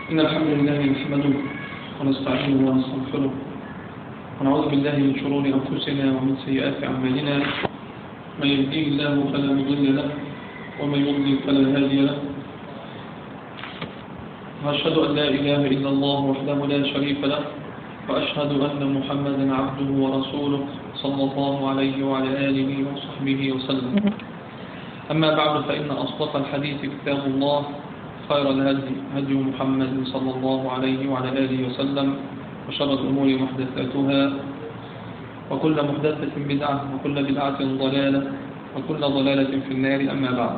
إن الحمد لله نحمده ونستعينه ونستغفره ونعوذ بالله من شرور أنفسنا ومن سيئات أعمالنا. من يهديه الله فلا مضل له ومن يضلل فلا هادي له. وأشهد أن لا إله إلا الله وحده لا شريك له، وأشهد أن محمدا عبده ورسوله صلى الله عليه وعلى آله وصحبه وسلم. أما بعد، فإن أصدق الحديث كتاب الله، خير الهدي هدي محمد صلى الله عليه وعلى آله وسلم، وشر الأمور محدثاتها، وكل محدثة بدعة، وكل بدعة ضلالة، وكل ضلالة في النار. أما بعد،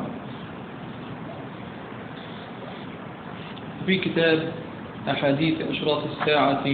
في كتاب أحاديث أشراط الساعة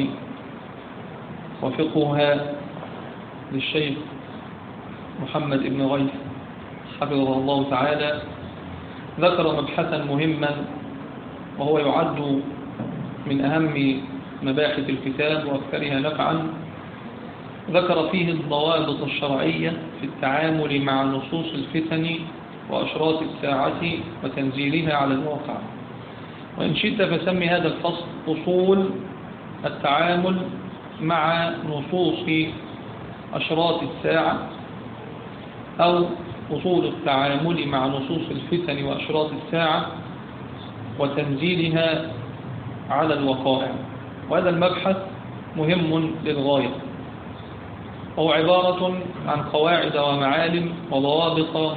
وفقهها للشيخ محمد بن غيث حفظه الله تعالى، ذكر مبحثا مهما، وهو يعد من أهم مباحث الكتاب وأكثرها نفعا. ذكر فيه الضوابط الشرعية في التعامل مع نصوص الفتن وأشراط الساعة وتنزيلها على الواقع. وإن شئت فسمي هذا الفصل أصول التعامل مع نصوص أشراط الساعة، أو أصول التعامل مع نصوص الفتن وأشراط الساعة وتنزيلها على الوقائع. وهذا المبحث مهم للغاية، هو عبارة عن قواعد ومعالم وضوابط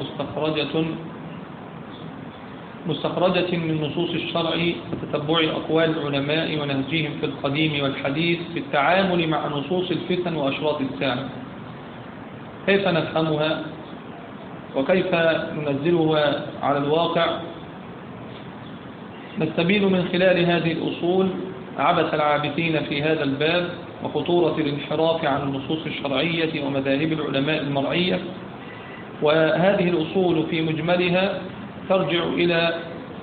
مستخرجة من نصوص الشرع، وتتبع أقوال العلماء ونهجهم في القديم والحديث في التعامل مع نصوص الفتن وأشراط الساعة. كيف نفهمها وكيف ننزلها على الواقع؟ نستبين من خلال هذه الأصول عبث العابثين في هذا الباب، وخطورة الانحراف عن النصوص الشرعية ومذاهب العلماء المرعية. وهذه الأصول في مجملها ترجع إلى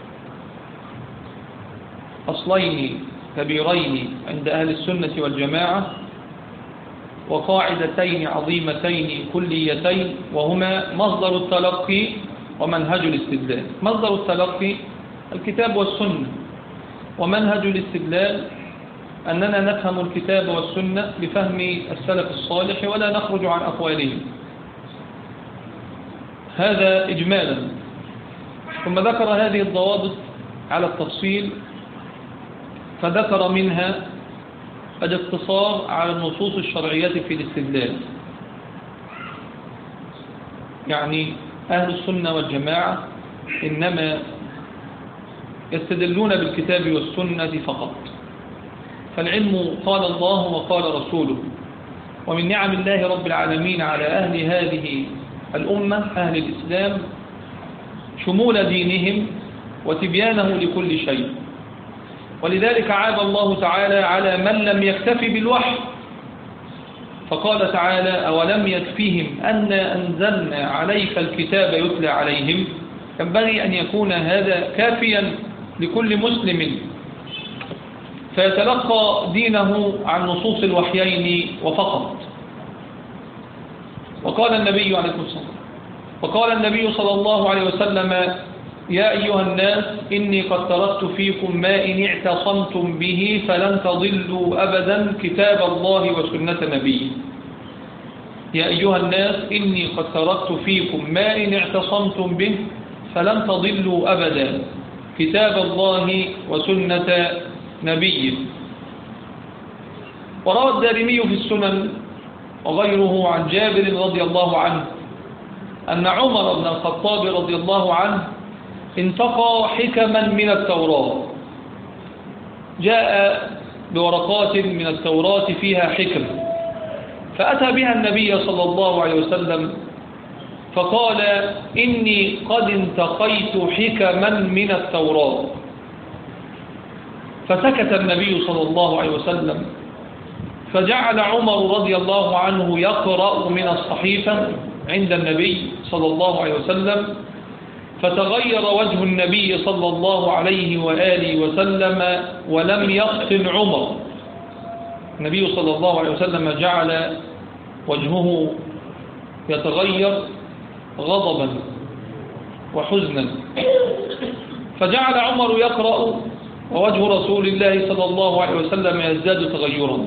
أصلين كبيرين عند أهل السنة والجماعة، وقاعدتين عظيمتين كليتين، وهما مصدر التلقي ومنهج الاستدلال. مصدر التلقي الكتاب والسنة، ومنهج الاستدلال أننا نفهم الكتاب والسنة بفهم السلف الصالح ولا نخرج عن أقوالهم. هذا إجمالا. ثم ذكر هذه الضوابط على التفصيل، فذكر منها الاقتصار على النصوص الشرعية في الاستدلال. يعني أهل السنة والجماعة إنما يستدلون بالكتاب والسنة فقط، فالعلم قال الله وقال رسوله. ومن نعم الله رب العالمين على أهل هذه الأمة، أهل الإسلام، شمول دينهم وتبيانه لكل شيء. ولذلك عاب الله تعالى على من لم يكتفي بالوحي، فقال تعالى: أولم يكفيهم أنا أنزلنا عليك الكتاب يتلى عليهم. ينبغي أن يكون هذا كافيا لكل مسلم فيتلقى دينه عن نصوص الوحيين وفقط. وقال النبي عليه الصلاة والسلام، وقال النبي صلى الله عليه وسلم: يا أيها الناس إني قد تركت فيكم ما إن اعتصمتم به فلن تضلوا أبدا، كتاب الله وسنة نبيه. يا أيها الناس إني قد تركت فيكم ما إن اعتصمتم به فلن تضلوا أبدا، كتاب الله وسنة نبيه. وروى الدارمي في السنن وغيره عن جابر رضي الله عنه أن عمر بن الخطاب رضي الله عنه انتقى حكما من التوراة، جاء بورقات من التوراة فيها حكم، فأتى بها النبي صلى الله عليه وسلم فقال: إني قد انتقيت حكما من التوراة. فسكت النبي صلى الله عليه وسلم، فجعل عمر رضي الله عنه يقرأ من الصحيفة عند النبي صلى الله عليه وسلم، فتغير وجه النبي صلى الله عليه وآله وسلم ولم يفطن عمر. النبي صلى الله عليه وسلم جعل وجهه يتغير غضبا وحزنا، فجعل عمر يقرأ ووجه رسول الله صلى الله عليه وسلم يزداد تغيرا.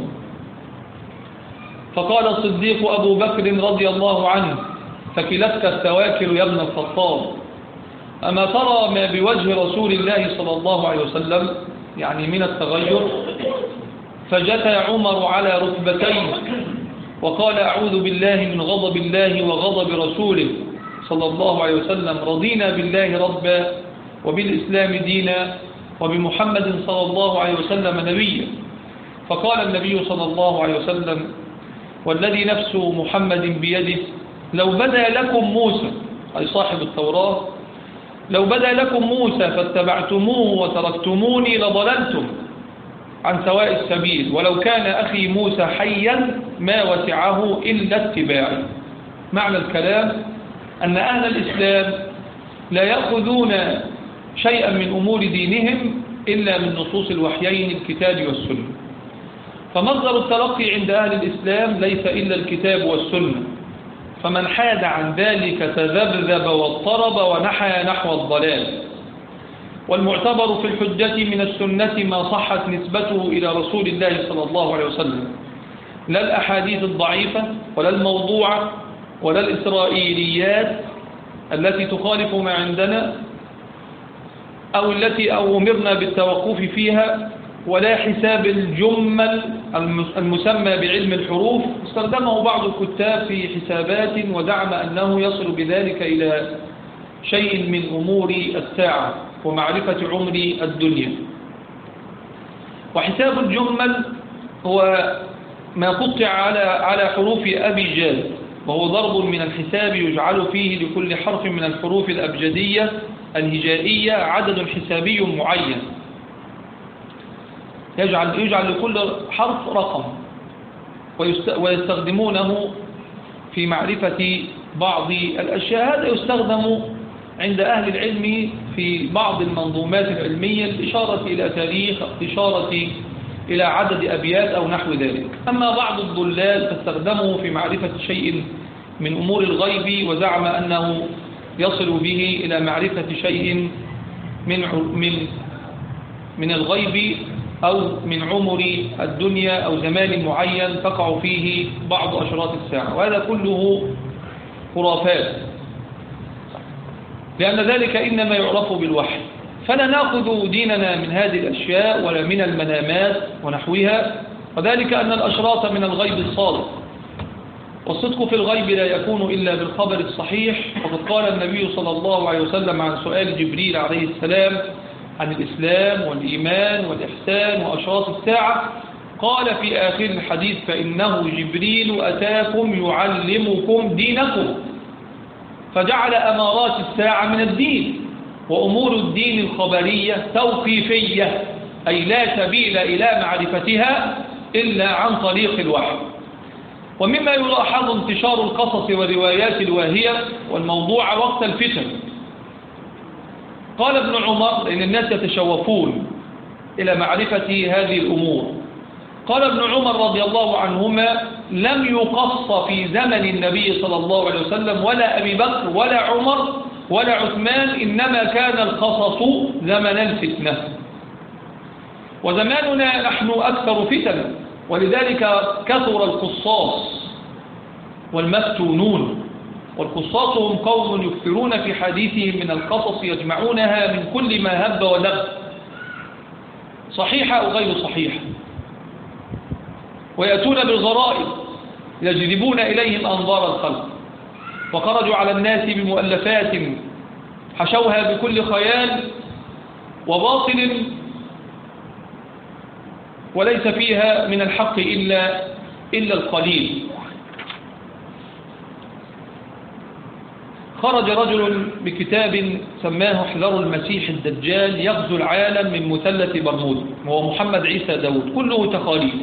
فقال الصديق أبو بكر رضي الله عنه: فكلتك التواكل يا ابن الخطاب، أما ترى ما بوجه رسول الله صلى الله عليه وسلم يعني من التغير؟ فجثى عمر على ركبتيه وقال: أعوذ بالله من غضب الله وغضب رسوله صلى الله عليه وسلم، رضينا بالله ربا وبالإسلام دينا وبمحمد صلى الله عليه وسلم نبيا. فقال النبي صلى الله عليه وسلم: والذي نفس محمد بيده لو بدا لكم موسى، أي صاحب التوراة، لو بدا لكم موسى فاتبعتموه وتركتموني لضللتم عن سواء السبيل، ولو كان أخي موسى حيا ما وسعه إلا اتباعي. معنى الكلام أن أهل الإسلام لا يأخذون شيئا من أمور دينهم إلا من نصوص الوحيين الكتاب والسنة. فمصدر التلقي عند أهل الإسلام ليس إلا الكتاب والسنة، فمن حاد عن ذلك تذبذب واضطرب ونحى نحو الضلال. والمعتبر في الحجة من السنة ما صحت نسبته إلى رسول الله صلى الله عليه وسلم، لا الأحاديث الضعيفة ولا الموضوعة ولا الإسرائيليات التي تخالف ما عندنا أو التي أمرنا بالتوقف فيها، ولا حساب الجمل المسمى بعلم الحروف استخدمه بعض الكتاب في حسابات ودعم أنه يصل بذلك إلى شيء من أمور الساعة ومعرفة عمر الدنيا. وحساب الجمل هو ما قطع على حروف أبجاد، وهو ضرب من الحساب يجعل فيه لكل حرف من الحروف الأبجدية الهجائية عدد حسابي معين، يجعل لكل حرف رقم، ويستخدمونه في معرفة بعض الأشياء. هذا يستخدم عند أهل العلم في بعض المنظومات العلمية الإشارة إلى تاريخ، إشارة إلى عدد أبيات أو نحو ذلك. أما بعض الضلال فاستخدمه في معرفة شيء من أمور الغيب، وزعم أنه يصل به إلى معرفة شيء من الغيب أو من عمر الدنيا أو زمان معين تقع فيه بعض أشراط الساعة، وهذا كله خرافات، لأن ذلك إنما يعرف بالوحي. فلا نأخذ ديننا من هذه الأشياء ولا من المنامات ونحوها، وذلك أن الأشراط من الغيب الصادق، والصدق في الغيب لا يكون إلا بالخبر الصحيح. وقد قال النبي صلى الله عليه وسلم عن سؤال جبريل عليه السلام عن الإسلام والإيمان والإحسان وأشراط الساعة، قال في آخر الحديث: فإنه جبريل أتاكم يعلمكم دينكم. فجعل أمارات الساعة من الدين، وأمور الدين الخبرية توقيفية، أي لا سبيل إلى معرفتها إلا عن طريق الوحي. ومما يلاحظ انتشار القصص والروايات الواهية والموضوع وقت الفتن. قال ابن عمر، لأن الناس يتشوفون إلى معرفة هذه الأمور، قال ابن عمر رضي الله عنهما: لم يقص في زمن النبي صلى الله عليه وسلم ولا أبي بكر ولا عمر ولا عثمان، إنما كان القصص زمن الفتنة، وزماننا نحن أكثر فتنة، ولذلك كثر القصاص والمفتونون. والقصاص هم قوم يكثرون في حديثهم من القصص، يجمعونها من كل ما هب ودب، صحيحة أو غير صحيحة، ويأتون بالغرائب يجذبون إليهم أنظار الخلق. وخرجوا على الناس بمؤلفات حشوها بكل خيال وباطل، وليس فيها من الحق إلا القليل. خرج رجل بكتاب سماه احذروا المسيح الدجال يغزو العالم من مثلث برمودا، وهو محمد عيسى داود، كله تخاليف.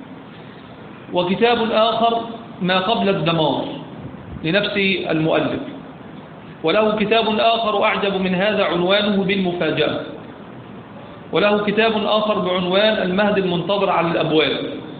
وكتاب آخر ما قبل الدمار لنفس المؤلف، وله كتاب آخر أعجب من هذا عنوانه بالمفاجأة، وله كتاب آخر بعنوان المهد المنتظر على الأبواب.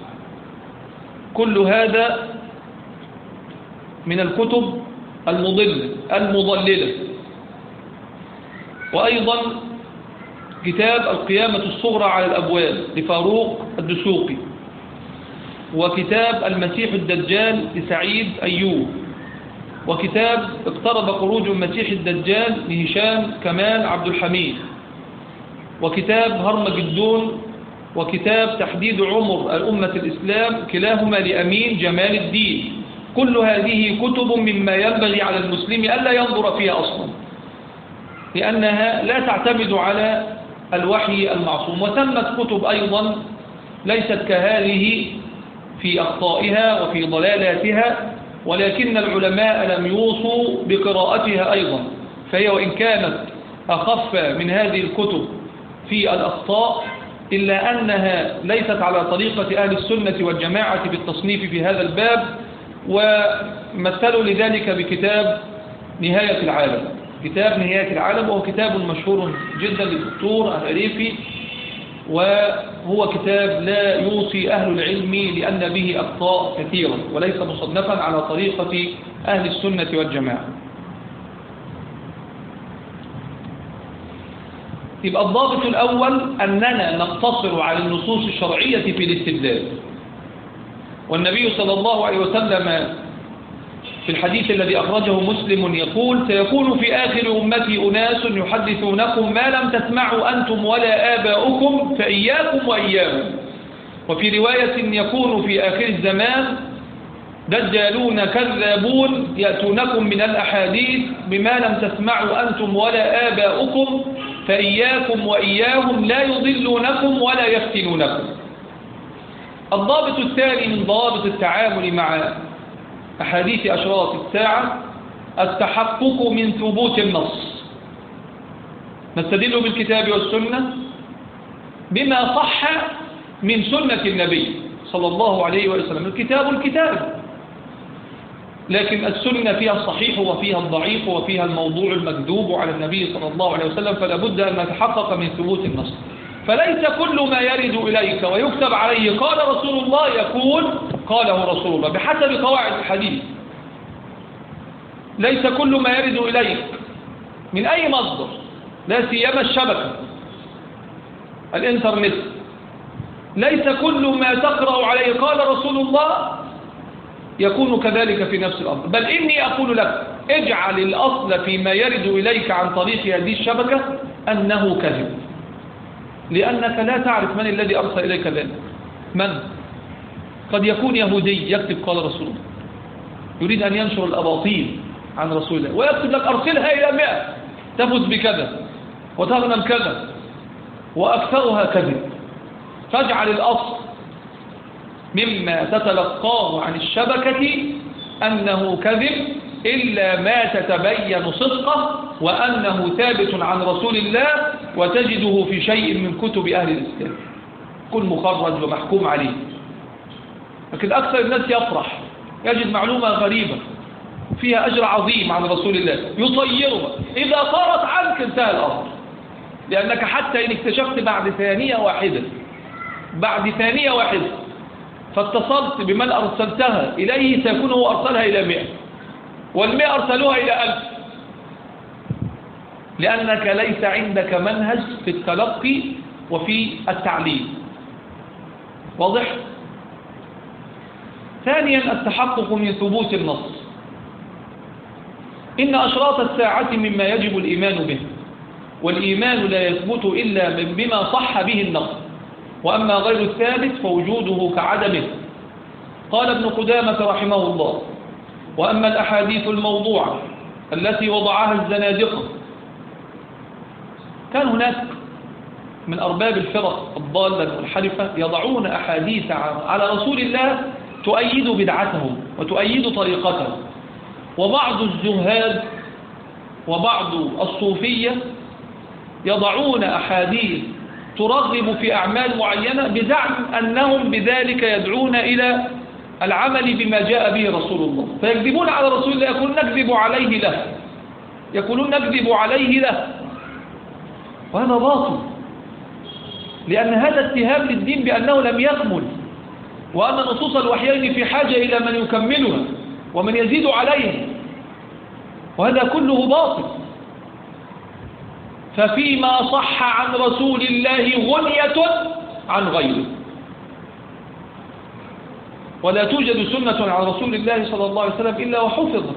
كل هذا من الكتب المضللة. وأيضا كتاب القيامة الصغرى على الأبواب لفاروق الدسوقي، وكتاب المسيح الدجال لسعيد أيوب، وكتاب اقترب خروج المسيح الدجال لهشام كمال عبد الحميد، وكتاب هرمجدون، وكتاب تحديد عمر الأمة الإسلام كلاهما لأمين جمال الدين. كل هذه كتب مما ينبغي على المسلم ألا ينظر فيها أصلا، لأنها لا تعتمد على الوحي المعصوم. وثمت كتب أيضا ليست كهذه في أخطائها وفي ضلالاتها، ولكن العلماء لم يوصوا بقراءتها أيضا، فهي وإن كانت أخف من هذه الكتب في الأخطاء إلا أنها ليست على طريقة أهل السنة والجماعة في التصنيف في هذا الباب. ومثلوا لذلك بكتاب نهاية العالم. كتاب نهاية العالم وهو كتاب مشهور جدا للدكتور العريفي، وهو كتاب لا يوصي أهل العلم لأن به أخطاء كثيرة، وليس مصنفا على طريقة أهل السنة والجماعة. يبقى الضابط الأول أننا نقتصر على النصوص الشرعية في الاستدلال. والنبي صلى الله عليه وسلم في الحديث الذي أخرجه مسلم يقول: سيكون في آخر أمتي أناس يحدثونكم ما لم تسمعوا أنتم ولا آباؤكم فإياكم وإياهم. وفي رواية: يكون في آخر الزمان دجالون كذابون يأتونكم من الأحاديث بما لم تسمعوا أنتم ولا آباؤكم فإياكم وإياهم لا يضلونكم ولا يفتنونكم. الضابط الثاني من ضوابط التعامل مع أحاديث أشراط الساعة التحقق من ثبوت النص. نستدل بالكتاب والسنة بما صح من سنة النبي صلى الله عليه وسلم. الكتاب، لكن السنة فيها الصحيح وفيها الضعيف وفيها الموضوع المكذوب على النبي صلى الله عليه وسلم، فلا بد أن نتحقق من ثبوت النص. فليس كل ما يرد إليك ويكتب عليه قال رسول الله يكون قاله رسول الله بحسب قواعد الحديث. ليس كل ما يرد إليك من أي مصدر، لا سيما الشبكة الإنترنت، ليس كل ما تقرأ عليه قال رسول الله يكون كذلك في نفس الأمر. بل إني أقول لك اجعل الأصل فيما يرد إليك عن طريق هذه الشبكة أنه كذب، لأنك لا تعرف من الذي أرسل إليك ذلك. من؟ قد يكون يهودي يكتب قال رسول الله، يريد أن ينشر الأباطيل عن رسول الله ويكتب لك أرسلها إلى 100 تفوز بكذا وتغنم كذا، وأكثرها كذب. فاجعل الأصل مما تتلقاه عن الشبكة أنه كذب إلا ما تتبين صدقه وأنه ثابت عن رسول الله وتجده في شيء من كتب أهل الإسلام، كل مخرج ومحكوم عليه. لكن أكثر الناس يفرح يجد معلومة غريبة فيها أجر عظيم عن رسول الله يطيرها، إذا طارت عنك انتهى الأمر، لأنك حتى إن اكتشفت بعد ثانية واحدة فاتصلت بمن أرسلتها إليه سيكون هو أرسلها إلى 100 وال100 أرسلوها إلى 1000، لأنك ليس عندك منهج في التلقي وفي التعليم. واضح؟ ثانيا التحقق من ثبوت النص. إن أشراط الساعة مما يجب الإيمان به، والإيمان لا يثبت إلا بما صح به النص، وأما غير الثابت فوجوده كعدمه. قال ابن قدامة رحمه الله: وأما الأحاديث الموضوعة التي وضعها الزنادقة، كان هناك من أرباب الفرق الضالة والحرفة يضعون أحاديث على رسول الله تؤيد بدعتهم وتؤيد طريقتهم، وبعض الزهاد وبعض الصوفية يضعون أحاديث ترغب في أعمال معينة بزعم أنهم بذلك يدعون إلى العمل بما جاء به رسول الله، فيكذبون على رسول الله، يقولون نكذب عليه له، وهذا باطل، لأن هذا اتهام للدين بأنه لم يكمل، وأن نصوص الوحيين في حاجة إلى من يكملها ومن يزيد عليها، وهذا كله باطل. ففيما صح عن رسول الله غنية عن غيره. ولا توجد سنة عن رسول الله صلى الله عليه وسلم إلا وحفظت.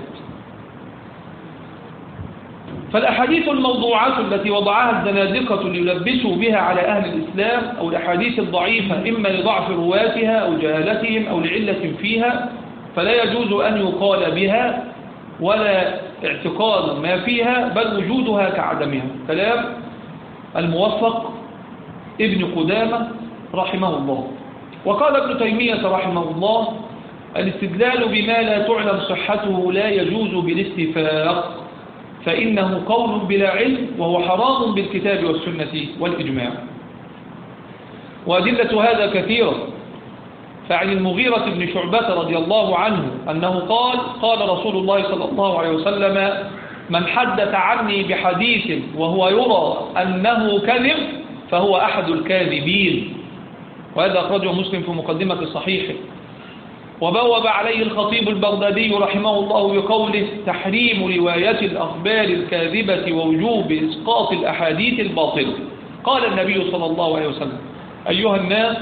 فالأحاديث الموضوعات التي وضعها الزنادقة ليلبسوا بها على أهل الإسلام، أو الأحاديث الضعيفة إما لضعف رواتها أو جهالتهم أو لعلة فيها، فلا يجوز أن يقال بها ولا اعتقاد ما فيها، بل وجودها كعدمها. كلام الموفق ابن قدامة رحمه الله. وقال ابن تيمية رحمه الله: الاستدلال بما لا تعلم صحته لا يجوز بالاتفاق، فإنه قول بلا علم، وهو حرام بالكتاب والسنة والإجماع. وأدلة هذا كثيرة. فعن المغيرة بن شعبة رضي الله عنه أنه قال: قال رسول الله صلى الله عليه وسلم: من حدث عني بحديث وهو يرى أنه كذب فهو أحد الكاذبين. وهذا أخرجه مسلم في مقدمة صحيحه. وبوب عليه الخطيب البغدادي رحمه الله بقوله: تحريم رواية الأخبار الكاذبة ووجوب إسقاط الأحاديث الباطلة. قال النبي صلى الله عليه وسلم: أيها الناس،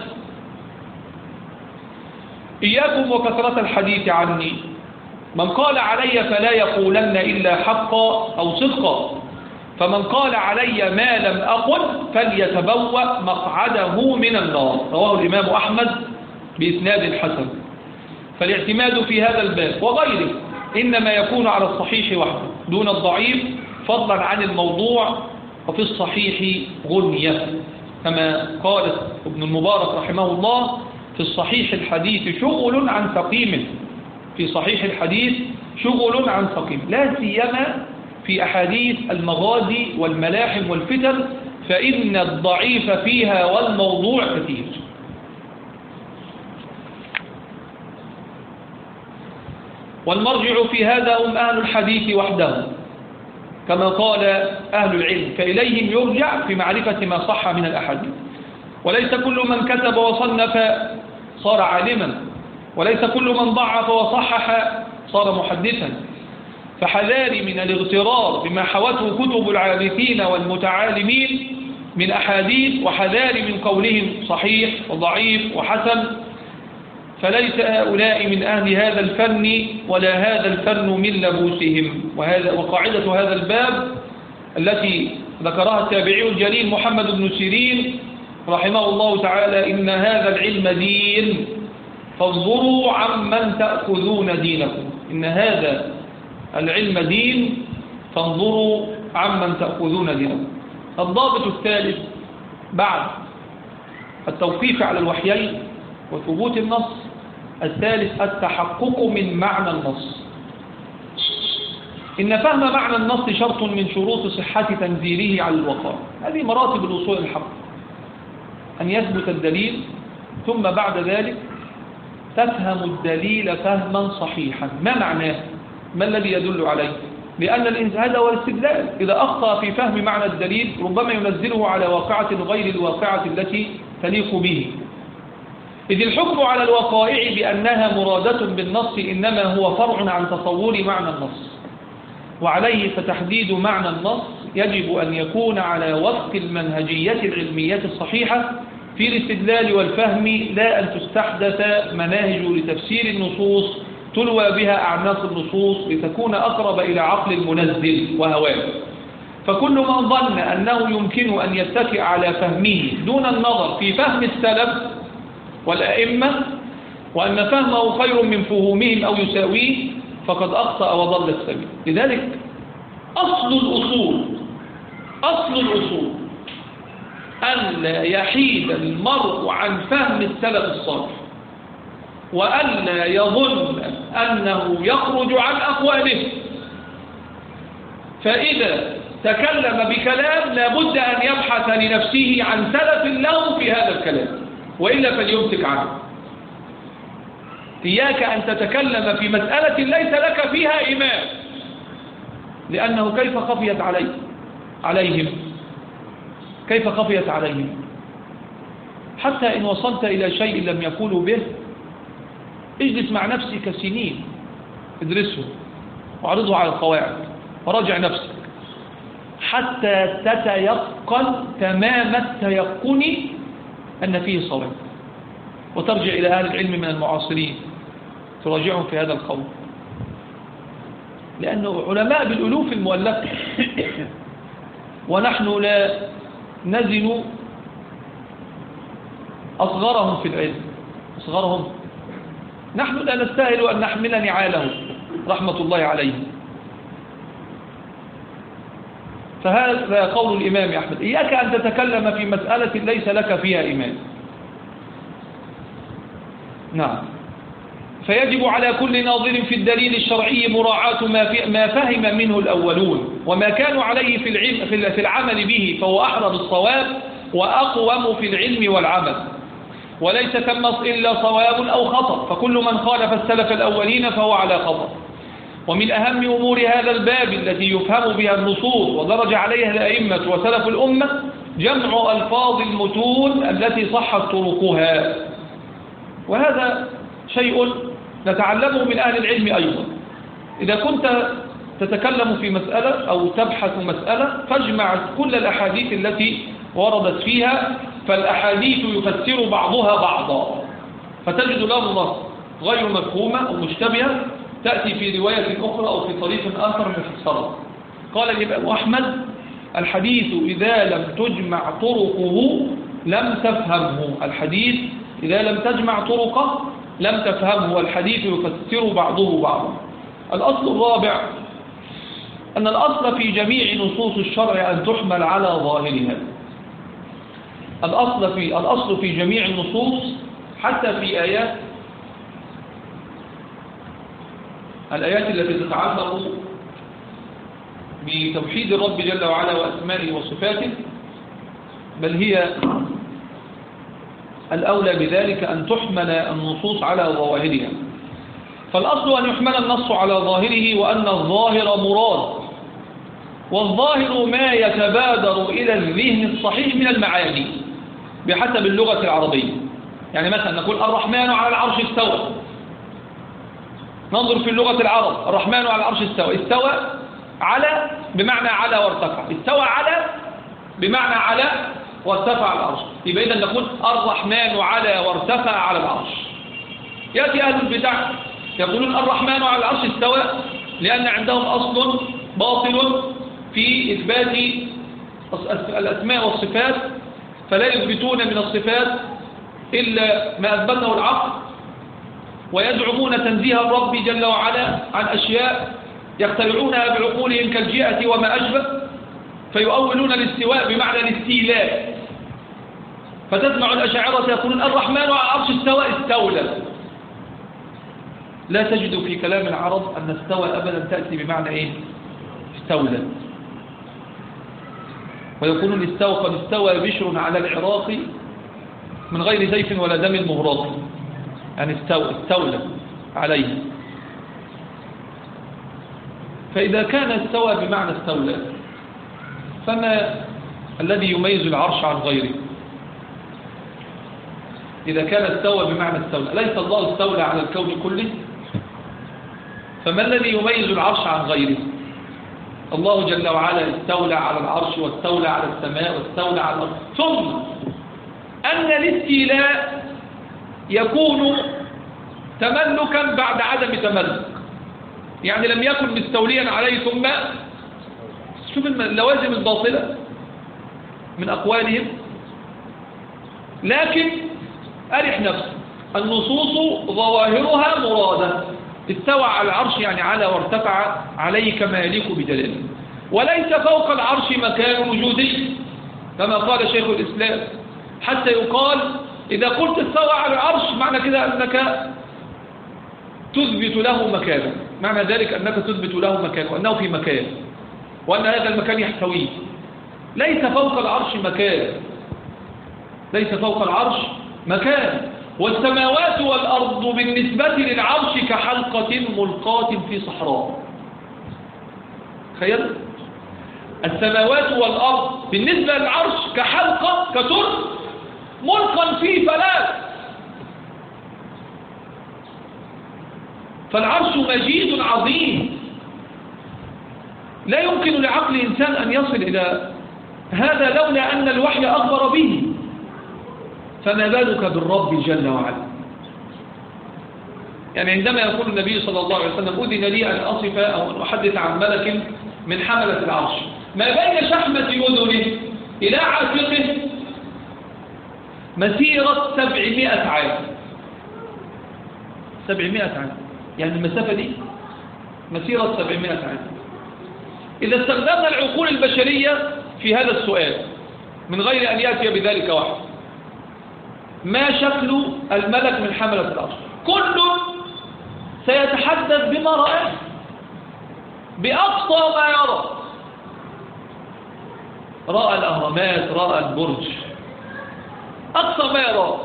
إياكم وكثرة الحديث عني. من قال علي فلا يقولن إلا حقا أو صدقا، فمن قال علي ما لم أقل فليتبوأ مقعده من النار. رواه الإمام أحمد بإسناد حسن. فالاعتماد في هذا الباب وغيره إنما يكون على الصحيح وحده دون الضعيف، فضلا عن الموضوع. وفي الصحيح غنية، كما قال ابن المبارك رحمه الله: في الصحيح الحديث شغل عن سقيم. في صحيح الحديث شغل عن سقيم، لا سيما في أحاديث المغازي والملاحم والفتن، فإن الضعيف فيها والموضوع كثير. والمرجع في هذا هم أهل الحديث وحدهم، كما قال أهل العلم، فإليهم يرجع في معرفة ما صح من الأحاديث. وليس كل من كتب وصنف صار عالما، وليس كل من ضعف وصحح صار محدثا. فحذاري من الاغترار بما حوته كتب العارفين والمتعالمين من أحاديث، وحذاري من قولهم صحيح وضعيف وحسن، فليس هؤلاء من أهل هذا الفن ولا هذا الفن من لبوسهم. وقاعدة هذا الباب التي ذكرها التابعي الجليل محمد بن سيرين رحمه الله تعالى: إن هذا العلم دين فانظروا عمن تأخذون دينكم. إن هذا العلم دين فانظروا عمن تأخذون دينكم. الضابط الثالث بعد التوقيف على الوحيين وثبوت النص، الثالث التحقق من معنى النص. إن فهم معنى النص شرط من شروط صحة تنزيله على الوقائع. هذه مراتب الوصول الحق: أن يثبت الدليل، ثم بعد ذلك تفهم الدليل فهما صحيحا. ما معناه؟ ما الذي يدل عليه؟ لأن الإنسان هذا هو الاستدلال. إذا أخطأ في فهم معنى الدليل ربما ينزله على واقعة غير الواقعة التي تليق به. إذ الحكم على الوقائع بأنها مرادة بالنص إنما هو فرع عن تصور معنى النص، وعليه فتحديد معنى النص يجب أن يكون على وفق المنهجية العلمية الصحيحة في الاستدلال والفهم، لا أن تستحدث مناهج لتفسير النصوص تلوى بها أعناص النصوص لتكون أقرب إلى عقل المنزل وهواه. فكل من ظن أنه يمكن أن يتكئ على فهمه دون النظر في فهم السلف والأئمة، وأن فهمه خير من فهومهم أو يساويه، فقد أخطأ وضل السبيل. لذلك أصل الأصول أن لا يحيد المرء عن فهم السلف الصالح، وأن لا يظن أنه يخرج عن أقواله. فإذا تكلم بكلام لابد أن يبحث لنفسه عن سلف له في هذا الكلام، وإلا فليمسك عنه. إياك أن تتكلم في مسألة ليس لك فيها إمام، لأنه كيف خفيت عليهم كيف خفيت عليهم حتى إن وصلت إلى شيء لم يقولوا به اجلس مع نفسك سنين، ادرسه واعرضه على القواعد وراجع نفسك حتى تتيقن تمام التيقن أن فيه صواب، وترجع إلى أهل العلم من المعاصرين تراجعهم في هذا القول، لأنه علماء بالألوف المؤلفة، ونحن لا نزن أصغرهم في العلم، أصغرهم نحن لا نستاهل أن نحمل نعاله رحمة الله عليه. فهذا قول الإمام أحمد: إياك أن تتكلم في مسألة ليس لك فيها إيمان. نعم. فيجب على كل ناظر في الدليل الشرعي مراعاة ما فهم منه الأولون وما كانوا عليه في العمل به، فهو أحرى بالصواب وأقوم في العلم والعمل، وليس ثم إلا صواب أو خطأ، فكل من خالف السلف الأولين فهو على خطأ. ومن أهم أمور هذا الباب التي يفهم بها النصوص ودرج عليها الأئمة وسلف الأمة جمع ألفاظ المتون التي صحت طرقها، وهذا شيء نتعلمه من أهل العلم أيضا. إذا كنت تتكلم في مسألة أو تبحث مسألة فاجمع كل الأحاديث التي وردت فيها، فالأحاديث يفسر بعضها بعضا، فتجد لفظة غير مفهومة أو مشتبهة تأتي في رواية أخرى أو في طريق آخر مفسرة. قال الإمام أحمد: الحديث إذا لم تجمع طرقه لم تفهمه. الحديث إذا لم تجمع طرقه لم تفهمه، والحديث يفسر بعضه بعضا. الأصل الرابع أن الأصل في جميع نصوص الشرع أن تحمل على ظاهرها. الأصل في جميع النصوص حتى في الآيات التي تتعلق بتوحيد الرب جل وعلا وأسمائه وصفاته، بل هي الأولى بذلك أن تحمل النصوص على ظواهرها. فالأصل أن يحمل النص على ظاهره، وأن الظاهر مراد، والظاهر ما يتبادر إلى الذهن الصحيح من المعاني بحسب اللغة العربية. يعني مثلا نقول الرحمن على العرش استوى، ننظر في اللغة العرب: الرحمن على العرش استوى. استوى على بمعنى على وارتفع، استوى على بمعنى على وارتفع على العرش. يبقى إذا نقول الرحمن على وارتفع على العرش. يأتي أهل البدع يقولون الرحمن على العرش استوى، لأن عندهم أصل باطل في إثبات الأسماء والصفات، فلا يثبتون من الصفات إلا ما أثبته العقل، ويزعمون تنزيه الرب جل وعلا عن أشياء يخترعونها بعقولهم كالجيئة وما أشبه، فيؤولون الاستواء بمعنى الاستيلاء. فتسمع الأشاعرة يقولون الرحمن على العرش استوى استولى. لا تجد في كلام العرب أن استوى أبدا تأتي بمعنى إيه؟ استولى. ويقولون استوى قد استوى بشر على العراق من غير سيف ولا دم مهراق، يعني استولى عليه. فإذا كان استوى بمعنى استولى، فما الذي يميز العرش عن غيره؟ إذا كان استوى بمعنى استولى، ليس الله استولى على الكون كله؟ فما الذي يميز العرش عن غيره؟ الله جل وعلا استولى على العرش، واستولى على السماء، واستولى على الأرض. ثم أن الاستيلاء يكون تملكا بعد عدم تملك، يعني لم يكن مستوليا عليه ثم شوف اللوازم الباطلة من أقوالهم. لكن أرح نفسه، النصوص ظواهرها مرادة. استوى على العرش يعني على وارتفع عليه كما يليق بجلاله، وليس فوق العرش مكان وجودي كما قال شيخ الإسلام، حتى يقال إذا قلت استوى على العرش معنى كده أنك تثبت له مكانا، معنى ذلك أنك تثبت له مكان وأنه في مكان وأن هذا المكان يحتويه. ليس فوق العرش مكان، ليس فوق العرش مكان. والسماوات والأرض بالنسبة للعرش كحلقة ملقاة في صحراء. تخيل، السماوات والأرض بالنسبة للعرش كحلقة كتر ملقا في فلاة. فالعرش مجيد عظيم، لا يمكن لعقل إنسان أن يصل إلى هذا لولا أن الوحي أخبر به، فما بالك بالرب جل وعلا. يعني عندما يقول النبي صلى الله عليه وسلم أذن لي أن أصف أو أن أحدث عن ملك من حملة العرش ما بين شحمة أذنه إلى عاتقه مسيرة 700 عام. 700 عام، يعني المسافة دي مسيرة 700 عام. إذا استخدمنا العقول البشرية في هذا السؤال من غير أن يأتي بذلك واحد، ما شكل الملك من حملة العرش؟ كل سيتحدث بما رأى بأقصى ما يرى. رأى الأهرامات، رأى البرج، أقصى ما يرى،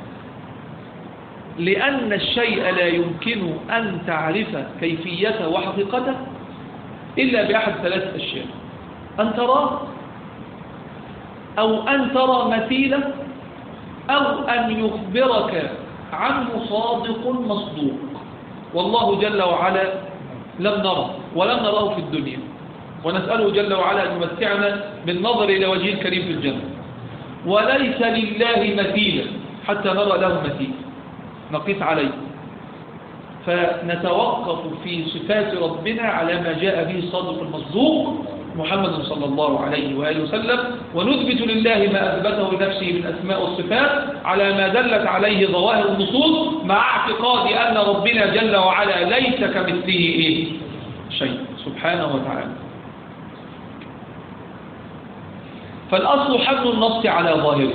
لأن الشيء لا يمكن أن تعرف كيفيته وحقيقته إلا بأحد 3 أشياء: أن تراه، أو أن ترى مثيله، أو أن يخبرك عنه صادق مصدوق. والله جل وعلا لم نره ولم نراه في الدنيا، ونسأله جل وعلا أن يمتعنا بالنظر إلى وجهه الكريم في الجنة. وليس لله مثيلا حتى نرى له مثيل نقيس عليه، فنتوقف في صفات ربنا على ما جاء به الصادق المصدوق محمد صلى الله عليه وآله وسلم، ونثبت لله ما أثبته لنفسه من أسماء والصفات على ما دلت عليه ظواهر النصوص، مع اعتقاد أن ربنا جل وعلا ليس كمثله شيء سبحانه وتعالى. فالأصل حمل النص على ظاهره.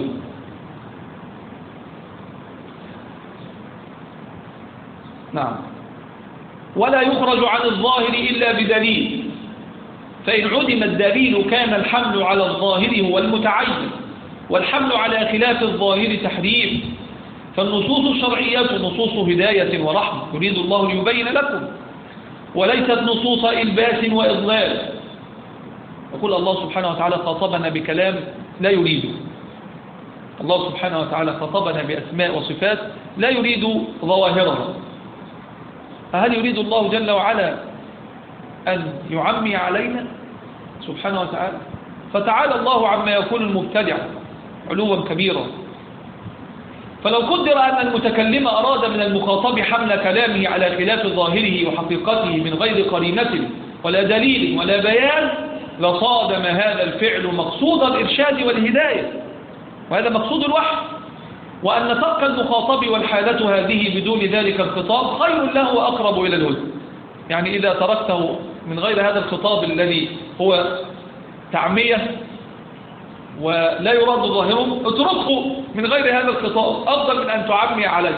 نعم. ولا يخرج عن الظاهر إلا بدليل، فإن عدم الدليل كان الحمل على الظاهر هو المتعين، والحمل على خلاف الظاهر تحريف. فالنصوص الشرعية نصوص هداية ورحمة يريد الله ليبين لكم، وليست نصوص إلباس وإضلال. يقول الله سبحانه وتعالى خاطبنا بكلام لا يريده. الله سبحانه وتعالى خاطبنا بأسماء وصفات لا يريد ظواهرها. فهل يريد الله جل وعلا أن يعمي علينا سبحانه وتعالى؟ فتعالى الله عما يقول المبتدع علوا كبيرا. فلو قدر أن المتكلم أراد من المخاطب حمل كلامه على خلاف ظاهره وحقيقته من غير قرينة ولا دليل ولا بيان، لصادم هذا الفعل مقصود الإرشاد والهداية، وهذا مقصود الوحي. وأن تبقى المخاطب والحالة هذه بدون ذلك الخطاب خير له وأقرب إلى الهدى. يعني إذا تركته من غير هذا الخطاب الذي هو تعمية ولا يراد ظاهره، اتركه من غير هذا الخطاب أفضل من أن تعمي عليه.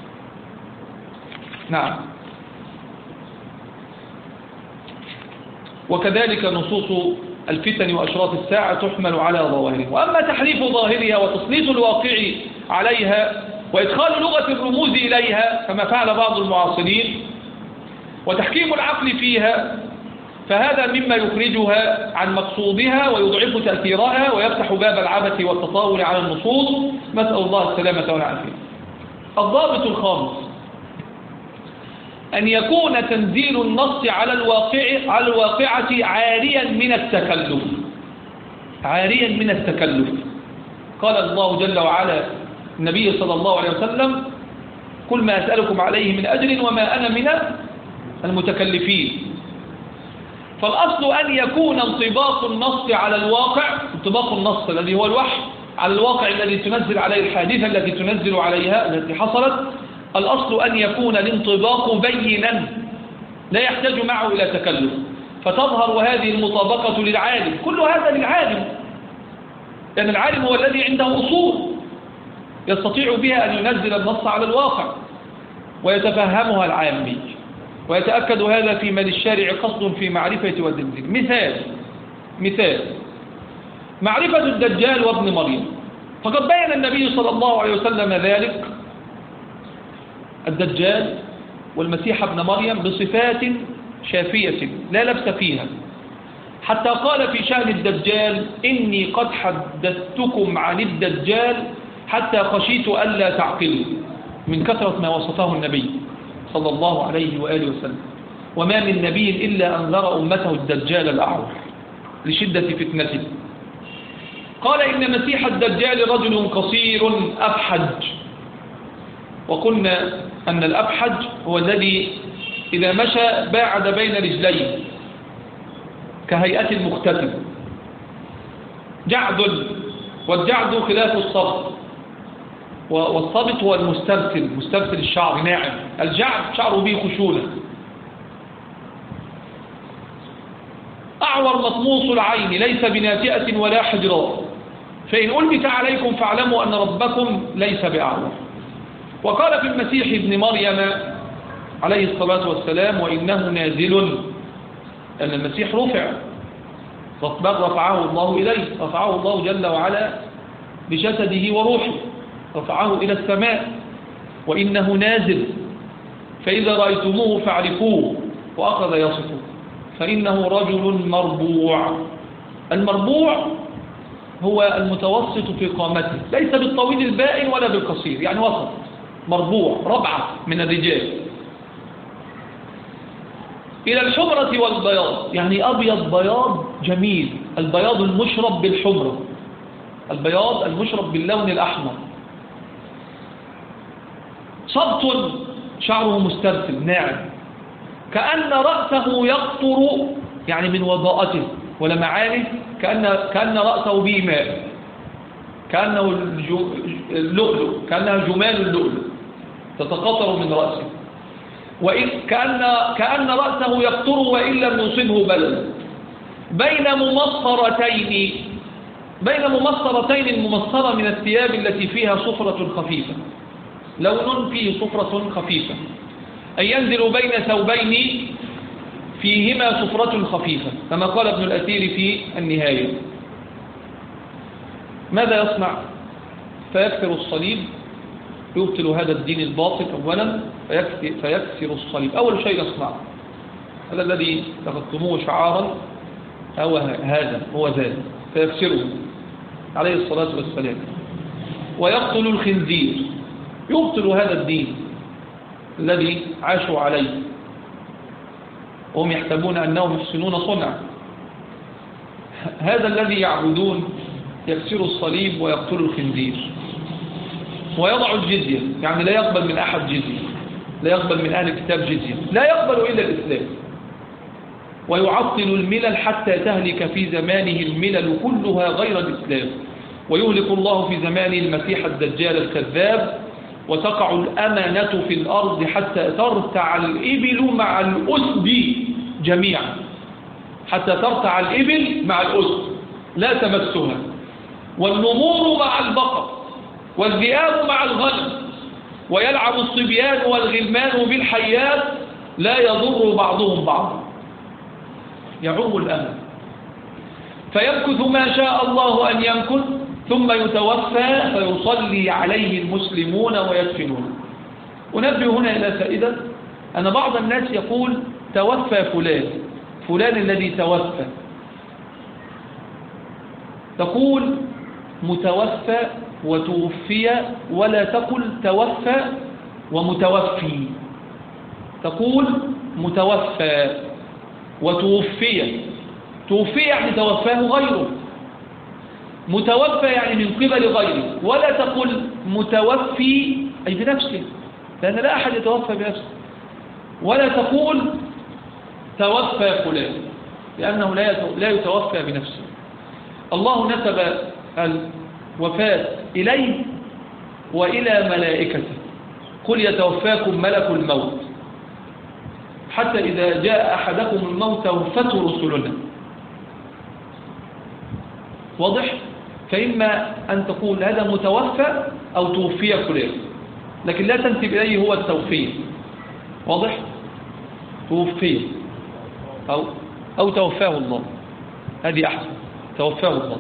نعم. وكذلك نصوص الفتن وأشراط الساعة تحمل على ظواهرها. وأما تحريف ظاهرها وتسليط الواقع عليها وإدخال لغة الرموز إليها كما فعل بعض المعاصرين وتحكيم العقل فيها، فهذا مما يخرجها عن مقصودها ويضعف تأثيرها ويفتح باب العبث والتطاول على النصوص، نسأل الله السلامة والعافية. الضابط الخامس: أن يكون تنزيل النص على الواقعة عاريا من التكلف. عاريا من التكلف. قال الله جل وعلا النبي صلى الله عليه وسلم: كل ما أسألكم عليه من أجر وما أنا من المتكلفين. فالأصل أن يكون انطباق النص على الواقع، انطباق النص الذي هو الوحي على الواقع الذي تنزل عليه الحادثة التي تنزل عليها التي حصلت، الأصل أن يكون الانطباق بينا لا يحتاج معه إلى تكلف، فتظهر هذه المطابقة للعالم. كل هذا للعالم، لأن العالم هو الذي عنده أصول يستطيع بها أن ينزل النص على الواقع ويتفهمها العامي، ويتأكد هذا فيما للشارع قصد في معرفة والتنزيل. مثال معرفة الدجال وابن مريم، فقد بين النبي صلى الله عليه وسلم ذلك، الدجال والمسيح ابن مريم، بصفات شافية لا لبس فيها، حتى قال في شأن الدجال: إني قد حدثتكم عن الدجال حتى خشيت ألا تعقلوا، من كثرة ما وصفه النبي صلى الله عليه وآله وسلم. وما من نبي إلا أنذر أمته الدجال الأعور لشدة فتنته. قال إن مسيح الدجال رجل قصير أفحج، وقلنا أن الأفحج هو الذي إذا مشى باعد بين رجليه كهيئة المختتم. جعد، والجعد خلاف الصبت، والصبت هو المسترسل، مسترسل الشعر ناعم. الجعد شعره به خشونة. أعور مطموس العين ليس بناتئة ولا حجراء، فإن ألبت عليكم فاعلموا أن ربكم ليس بأعور. وقال في المسيح ابن مريم عليه الصلاة والسلام وإنه نازل، أن المسيح رفع، بل رفعه الله إليه، رفعه الله جل وعلا بجسده وروحه، رفعه إلى السماء، وإنه نازل فإذا رأيتموه فاعرفوه. وأخذ يصفه فإنه رجل مربوع. المربوع هو المتوسط في قامته، ليس بالطويل البائن ولا بالقصير، يعني وسط، مربوع، ربعة من الرجال. إلى الحمرة والبياض، يعني أبيض بياض جميل، البياض المشرب بالحمرة، البياض المشرب باللون الأحمر. صبت، شعره مسترسل ناعم، كأن رأسه يقطر، يعني من وضاءته ولمعانه، كأن رأسه به ماء، كأنه اللؤلؤ، كأنها جمال اللؤلؤ تتقطر من رأسه، كأن رأسه يقطر وإن لم يصبه بلل. بين ممصرتين، الممصرة من الثياب التي فيها صفرة خفيفة، لون فيه صفرة خفيفة، أي ينزل بين ثوبين فيهما صفرة خفيفة، كما قال ابن الأثير في النهاية. ماذا يصنع؟ فيكسر الصليب، يبطل هذا الدين الباطل أولا، فيكسر الصليب. أول شيء يصنع هذا الذي اتخذتموه شعارا، هذا هو ذلك، فيكسره عليه الصلاة والسلام. ويقتل الخنزير، يبطل هذا الدين الذي عاشوا عليه، وهم يحسبون أنهم يحسنون صنع. هذا الذي يعبدون يكسر الصليب ويقتل الخنزير، ويضع الجزية، يعني لا يقبل من أحد جزية، لا يقبل من أهل الكتاب جزية، لا يقبل إلا الإسلام. ويعطل الملل حتى تهلك في زمانه الملل كلها غير الإسلام، ويهلك الله في زمانه المسيح الدجال الكذاب، وتقع الأمانة في الأرض حتى ترتع الإبل مع الأسد جميعا، حتى ترتع الإبل مع الأسد لا تمسها، والنمور مع البقر، والذئاب مع الغنم، ويلعب الصبيان والغلمان بالحيات لا يضر بعضهم بعضا. يعم الأمن، فيمكث ما شاء الله أن يمكث، ثم يتوفى فيصلي عليه المسلمون ويدفنونه. أنبه هنا إلى فائدة، أن بعض الناس يقول توفى فلان الذي توفى، تقول متوفى وتوفي، ولا تقل توفى ومتوفي، تقول متوفى وتوفي. توفي يعني توفاه غيره، متوفى يعني من قبل غيره، ولا تقل متوفي أي بنفسه، لأن لا أحد يتوفى بنفسه، ولا تقول توفى فلان، لأنه لا يتوفى بنفسه. الله نسب الوفاة إليه وإلى ملائكته، قل يتوفاكم ملك الموت، حتى إذا جاء أحدكم الموت توفته رسلنا. واضح؟ فإما أن تقول هذا متوفى أو توفي فلان، لكن لا تنسب إليه هو التوفيق. واضح؟ توفي أو توفاه الله، هذه أحسن، توفاه الله.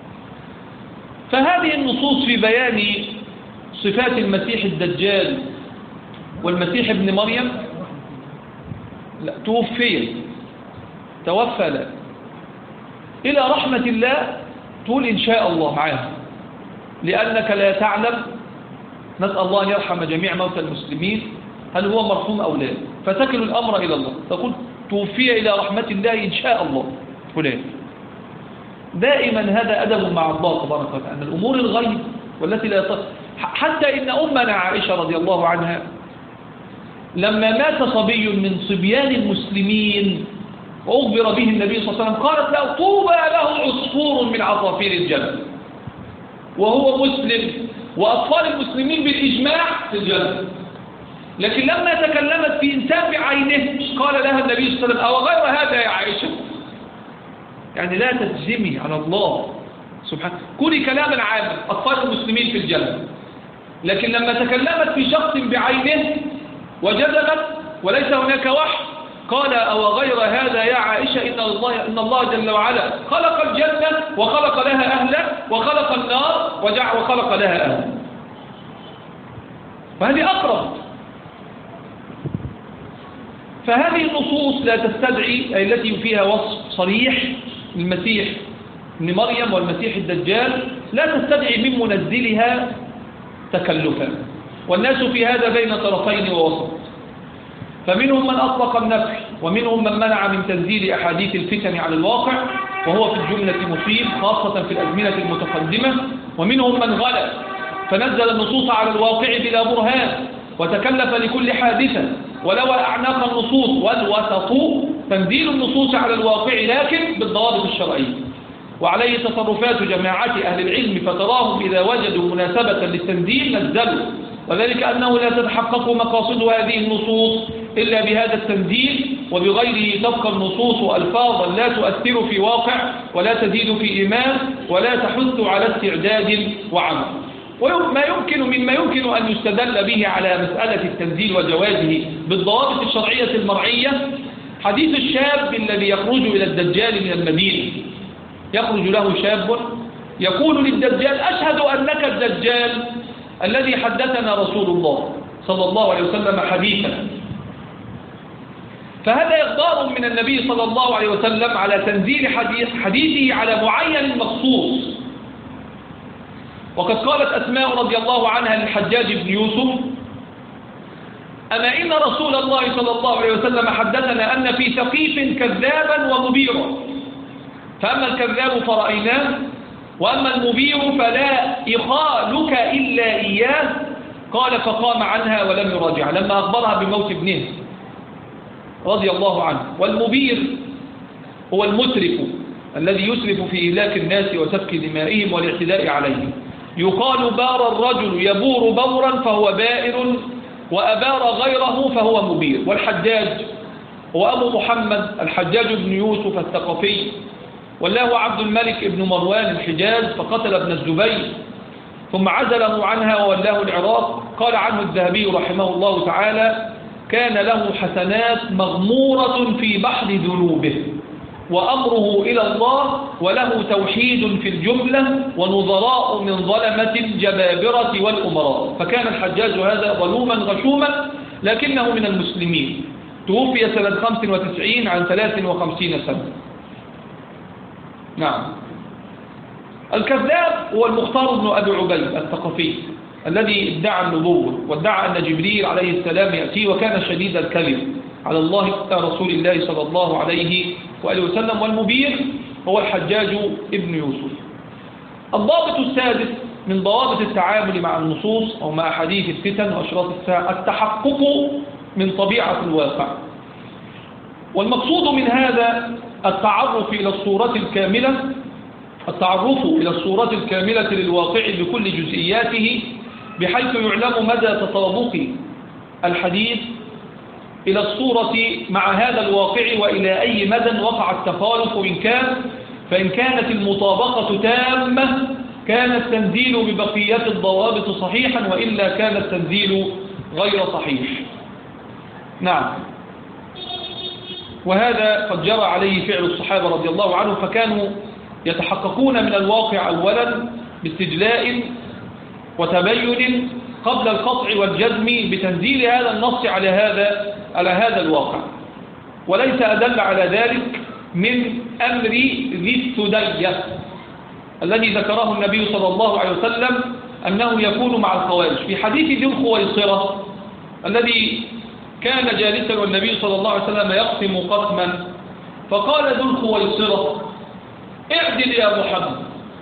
فهذه النصوص في بيان صفات المسيح الدجال والمسيح ابن مريم، لا توفي، توفى لا، إلى رحمة الله تقول إن شاء الله معاه، لأنك لا تعلم، نسأل الله أن يرحم جميع موتى المسلمين، هل هو مرحوم أو لا، فتكل الأمر إلى الله، تقول توفي إلى رحمة الله إن شاء الله فلان. دائما هذا أدب مع الله تبارك وتعالى، أن الأمور الغيب والتي لا حتى إن أمنا عائشة رضي الله عنها لما مات صبي من صبيان المسلمين وأخبر به النبي صلى الله عليه وسلم قالت له طوبى له عصفور من عصافير الجنة، وهو مسلم وأطفال المسلمين بالإجماع في الجنة. لكن لما تكلمت في إنسان بعينه قال لها النبي صلى الله عليه وسلم أو غير هذا يا عائشة، يعني لا تجزمي على الله سبحانه، كوني كلاما عاما أطفال المسلمين في الجنة. لكن لما تكلمت في شخص بعينه وجزمت وليس هناك وحي قال أو غير هذا يا عائشة إن الله جل وعلا خلق الجنة وخلق لها أهلا وخلق النار وخلق لها أهلا، فهذه أقرب. فهذه النصوص لا تستدعي، أي التي فيها وصف صريح للمسيح ابن مريم والمسيح الدجال، لا تستدعي من منزلها تكلفا، والناس في هذا بين طرفين ووسط. فمنهم من أطلق النفي، ومنهم من منع من تنزيل أحاديث الفتن على الواقع، وهو في الجملة مصيب خاصة في الأزمنة المتقدمة. ومنهم من غلب فنزل النصوص على الواقع بلا برهان وتكلف لكل حادثة ولوى أعناق النصوص، والوسط تنزيل النصوص على الواقع لكن بالضوابط الشرعية. وعليه تصرفات جماعات أهل العلم، فتراهم إذا وجدوا مناسبة للتنزيل نزلوا، وذلك أنه لا تتحقق مقاصد هذه النصوص إلا بهذا التنزيل، وبغيره تبقى النصوص ألفاظا لا تؤثر في واقع ولا تزيد في إيمان ولا تحث على استعداد وعمل. مما يمكن أن يستدل به على مسألة التنزيل وجوازه بالضوابط الشرعية المرعية حديث الشاب الذي يخرج إلى الدجال من المدينة. يخرج له شاب يقول للدجال أشهد أنك الدجال الذي حدثنا رسول الله صلى الله عليه وسلم حديثا. فهذا إخبار من النبي صلى الله عليه وسلم على تنزيل حديثه على معين مخصوص. وقد قالت أسماء رضي الله عنها للحجاج بن يوسف أما إن رسول الله صلى الله عليه وسلم حدثنا أن في ثقيف كذابا ومبيرا، فأما الكذاب فرأيناه وأما المبير فلا يخالك إلا إياه. قال فقام عنها ولم يراجع لما أخبرها بموت ابنه رضي الله عنه. والمبير هو المسرف الذي يسرف في إهلاك الناس وسفك دمائهم والاعتداء عليهم. يقال بار الرجل يبور بورا فهو بائر، وأبار غيره فهو مبير. والحجاج هو أبو محمد الحجاج بن يوسف الثقفي، والله عبد الملك بن مروان الحجاز، فقتل ابن الزبير ثم عزله عنها وولاه العراق. قال عنه الذهبي رحمه الله تعالى كان له حسنات مغمورة في بحر ذنوبه، وأمره إلى الله، وله توحيد في الجملة، ونظراء من ظلمة الجبابرة والأمراء. فكان الحجاج هذا ظلوما غشوما لكنه من المسلمين. توفي سنة 95 عن 53 سنة. نعم. الكذاب هو المختار بن أبي عبيد الثقفي الذي ادعى النبوة وادعى أن جبريل عليه السلام يأتيه، وكان شديد الكذب على الله رسول الله صلى الله عليه وآله وسلم. والمبير هو الحجاج ابن يوسف. الضابط السادس من ضوابط التعامل مع النصوص أو مع حديث الفتن وأشراط الساعة التحقق من طبيعة الواقع. والمقصود من هذا التعرف إلى الصورة الكاملة للواقع بكل جزئياته، بحيث يعلم مدى تطابق الحديث إلى الصورة مع هذا الواقع وإلى أي مدى وقع التخالف فإن كانت المطابقة تامة كان التنزيل ببقية الضوابط صحيحا، وإلا كان التنزيل غير صحيح. نعم. وهذا قد جرى عليه فعل الصحابة رضي الله عنهم، فكانوا يتحققون من الواقع أولا باستجلاء وتبين قبل القطع والجزم بتنزيل هذا النص على هذا الواقع. وليس أدل على ذلك من أمر ذي الثدية الذي ذكره النبي صلى الله عليه وسلم أنه يكون مع الخوارج في حديث ذي الخويصرة الذي كان جالسا والنبي صلى الله عليه وسلم يقسم قسما، فقال ذو الخويصرة: اعدل يا محمد،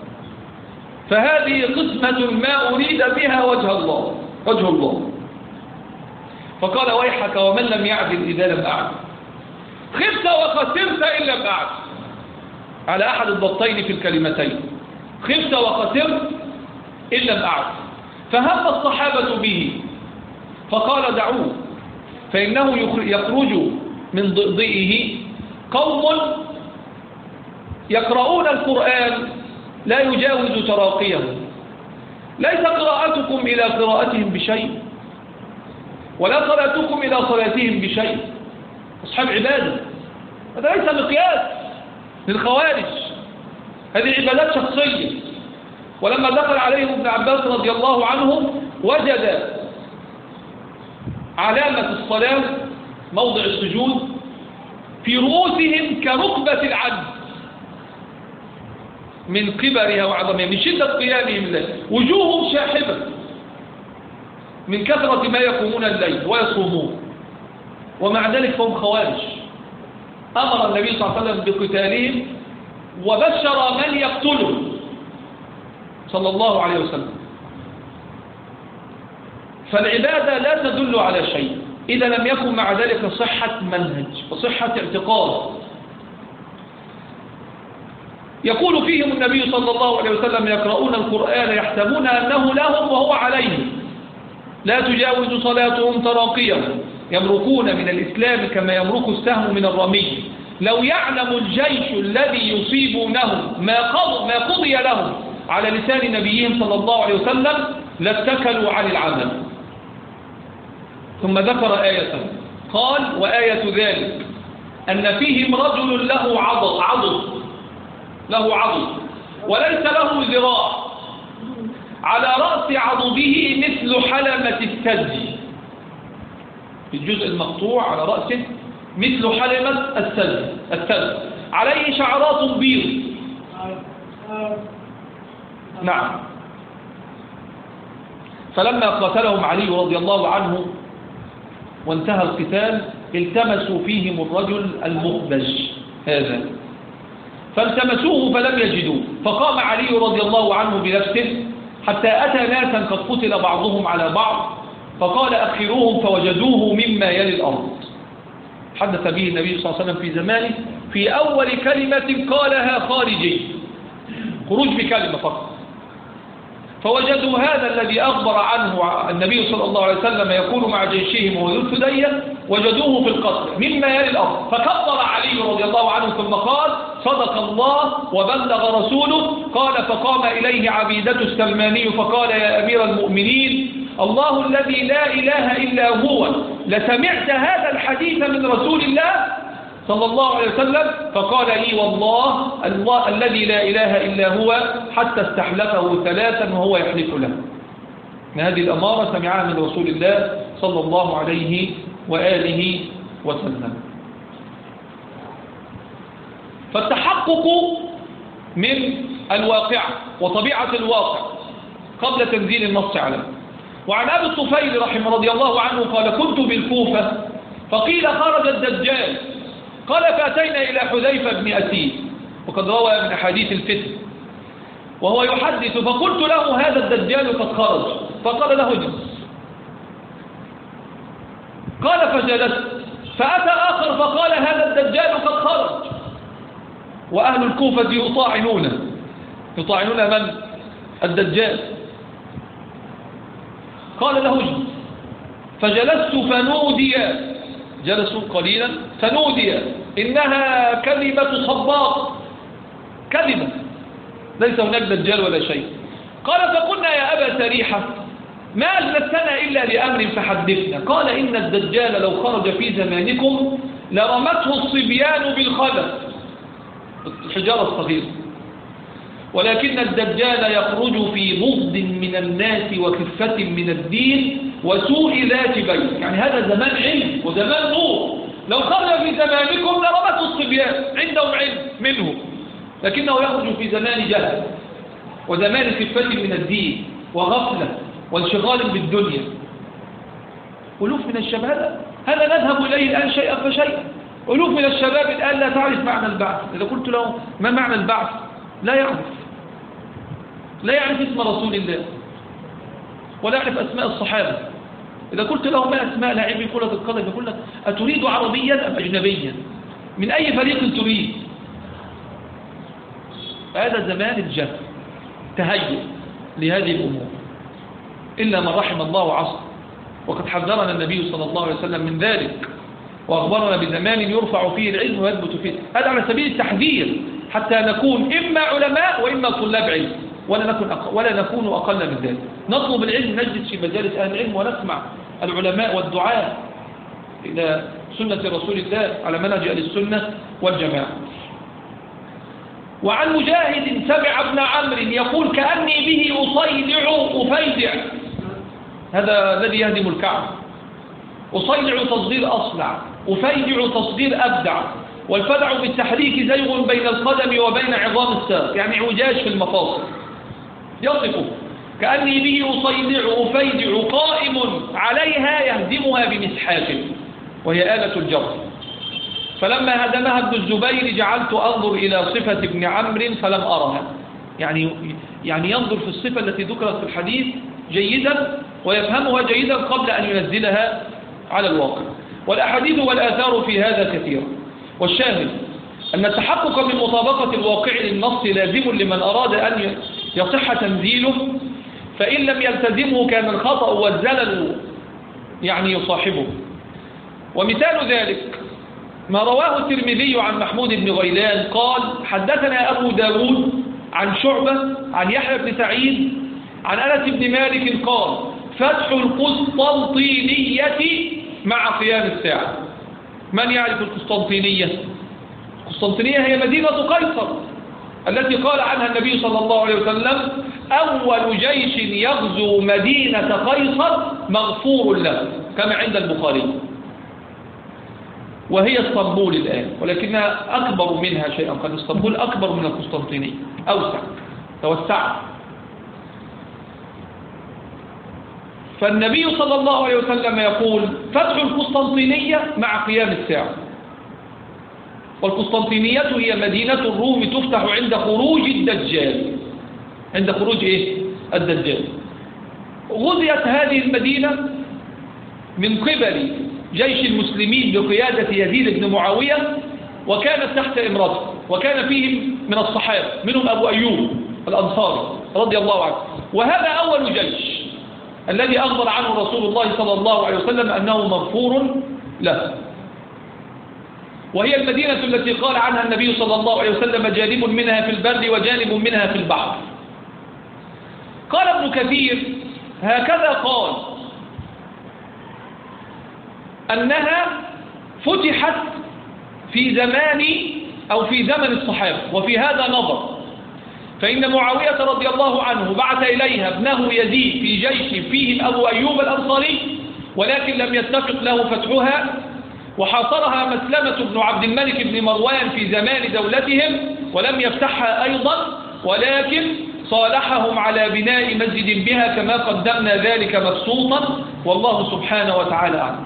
فهذه قسمة ما أريد بها وجه الله. فقال: ويحك ومن لم يعدل إذا لم أعدل، خبت وخسرت إن لم أعدل، على أحد الضبطين في الكلمتين، خبت وخسرت إن لم أعدل. فهم الصحابة به فقال: دعوه، فإنه يخرج من ضئضئه قوم يقرؤون القرآن لا يجاوز تراقيهم، ليس قراءتكم إلى قراءتهم بشيء ولا صلاتكم إلى صلاتهم بشيء. أصحاب عبادة، هذا ليس مقياس للخوارج، هذه عبادات شخصية. ولما دخل عليهم ابن عباس رضي الله عنه وجد علامة الصلاة موضع السجود في رؤوسهم كركبة العجز من كبرها وعظمها، من شدة قيامهم له، وجوههم شاحبة من كثرة ما يقومون الليل ويصومون، ومع ذلك فهم خوارج. أمر النبي صلى الله عليه وسلم بقتالهم وبشر من يقتلهم صلى الله عليه وسلم. فالعبادة لا تدل على شيء إذا لم يكن مع ذلك صحة منهج وصحة اعتقاد. يقول فيهم النبي صلى الله عليه وسلم: يقرؤون القرآن يحسبون أنه لهم وهو عليهم، لا تجاوز صلاتهم تراقيهم، يمرقون من الإسلام كما يمرق السهم من الرمي. لو يعلم الجيش الذي يصيبونه ما قضي لهم على لسان نبيهم صلى الله عليه وسلم لاتكلوا عن العمل. ثم ذكر آية قال: وآية ذلك أن فيهم رجل له عضد وليس له ذراع، على رأس عضده مثل حلمة الثلج، في الجزء المقطوع على رأسه مثل حلمة الثلج، عليه شعرات بيض. نعم. فلما قاتلهم علي رضي الله عنه وانتهى القتال التمسوا فيهم الرجل المخبج هذا، فالتمسوه فلم يجدوه، فقام علي رضي الله عنه بنفسه حتى أتى ناسا قد قتل بعضهم على بعض، فقال: أخروهم، فوجدوه مما يلي الأرض. حدث به النبي صلى الله عليه وسلم في زمانه في أول كلمة قالها خارجي، خروج بكلمة فقط. فوجدوا هذا الذي أخبر عنه النبي صلى الله عليه وسلم يكون مع جيشهم وذو الحديبية، وجدوه في القتل مما يلي الأرض. فكبر علي رضي الله عنه ثم قال: صدق الله وبلغ رسوله. قال: فقام إليه عبيدة السلماني فقال: يا أمير المؤمنين، الله الذي لا إله إلا هو، لسمعت هذا الحديث من رسول الله صلى الله عليه وسلم؟ فقال: لي والله الله الذي لا إله إلا هو، حتى استحلفه ثلاثا وهو يحلف له. هذه الأمارة سمعها من رسول الله صلى الله عليه وآله وسلم. فالتحقق من الواقع وطبيعة الواقع قبل تنزيل النص عليه. وعن أبي الطفيل رحمه رضي الله عنه قال: كنت بالكوفة فقيل خرج الدجال، قال: فأتينا إلى حذيفة بن أسيد وقد روى من أحاديث الفتن وهو يحدث، فقلت له: هذا الدجال قد خرج. فقال له: اجلس. قال: فجلست. فأتى آخر فقال: هذا الدجال قد خرج. وأهل الكوفة يطاعنون من؟ الدجال. قال له: اجلس. فجلست فنودي، جلسوا قليلا فنودي: إنها كذبة صباط، كذبة، ليس هناك دجال ولا شيء. قال: فقلنا: يا أبا سريحة، ما أجلستنا إلا لأمر فحدثنا. قال: إن الدجال لو خرج في زمانكم لرمته الصبيان بالخلف، الحجارة الصغيرة، ولكن الدجال يخرج في بغض من الناس وخفة من الدين وسوء ذات بين. يعني هذا زمان علم وزمان نور، لو خرج في زمانكم لرمته الصبيان، عندهم علم منه، لكنه يخرج في زمان جهل وزمان خفة من الدين وغفلة وانشغال بالدنيا. ألوف من الشباب هذا نذهب إليه الآن شيئا فشيئا. ألوف من الشباب الآن لا تعرف معنى البعث. إذا قلت له ما معنى البعث لا يعرف اسم رسول الله ولا يعرف أسماء الصحابة. إذا قلت له ما أسماء لاعبي كرة القدم يقول لك أتريد عربيا أم أجنبيا؟ من أي فريق تريد؟ هذا زمان الجهل، تهيؤ لهذه الأمور، إلا من رحم الله عصر. وقد حذرنا النبي صلى الله عليه وسلم من ذلك، وأخبرنا بزمان يرفع فيه العلم ويثبت فيه. هذا على سبيل التحذير حتى نكون إما علماء وإما طلاب علم، ولا نكون أقل من ذلك. نطلب العلم، نجلس في مجالس أهل العلم ونسمع العلماء والدعاة إلى سنة رسول الله على منهج أهل السنة والجماعة. وعن مجاهد سمع ابن عمرو يقول كأني به أفيدع، هذا الذي يهدم الكعبة. أصيلع تصغير أصلع، أفيدع تصغير أبدع، والفدع بالتحريك زيغ بين القدم وبين عظام الساق، يعني اعوجاج في المفاصل. يصفه كأني به أصيلع أفيدع قائم عليها يهدمها بمسحاته، وهي آلة الجر. فلما هدمها ابن الزبير جعلت أنظر إلى صفة ابن عمرو فلم أرها، يعني ينظر في الصفة التي ذكرت في الحديث جيدا ويفهمها جيدا قبل أن ينزلها على الواقع. والأحاديث والآثار في هذا كثيرة. والشاهد أن التحقق من مطابقة الواقع للنص لازم لمن أراد أن يصح تنزيله، فإن لم يلتزمه كان الخطأ والزلل يصاحبه. ومثال ذلك ما رواه الترمذي عن محمود بن غيلان قال حدثنا أبو داود عن شعبة عن يحيى بن سعيد عن أنس بن مالك قال فتح القسطنطينية مع قيام الساعة. من يعرف القسطنطينية؟ القسطنطينية هي مدينة قيصر التي قال عنها النبي صلى الله عليه وسلم أول جيش يغزو مدينة قيصر مغفور له، كما عند البخاري. وهي اسطنبول الآن، ولكنها أكبر منها شيئا، قد اسطنبول أكبر من القسطنطينية، أوسع، توسعت. فالنبي صلى الله عليه وسلم يقول فتح القسطنطينية مع قيام الساعة. والقسطنطينية هي مدينة الروم تفتح عند خروج الدجال. عند خروج الدجال. غزيت هذه المدينة من قبل جيش المسلمين بقيادة يزيد بن معاوية، وكانت تحت إمرته، وكان فيهم من الصحابة منهم أبو أيوب الأنصاري رضي الله عنه. وهذا أول جيش الذي أخبر عنه رسول الله صلى الله عليه وسلم أنه مغفور له. وهي المدينة التي قال عنها النبي صلى الله عليه وسلم جانب منها في البر وجانب منها في البحر. قال ابن كثير هكذا قال أنها فتحت في زمان أو في زمن الصحابة. وفي هذا نظر، فإن معاوية رضي الله عنه بعث إليها ابنه يزيد في جيش فيهم أبو أيوب الأنصاري، ولكن لم يتفق له فتحها، وحاصرها مسلمة بن عبد الملك بن مروان في زمان دولتهم ولم يفتحها أيضا، ولكن صالحهم على بناء مسجد بها كما قدمنا ذلك مبسوطا، والله سبحانه وتعالى أعلم.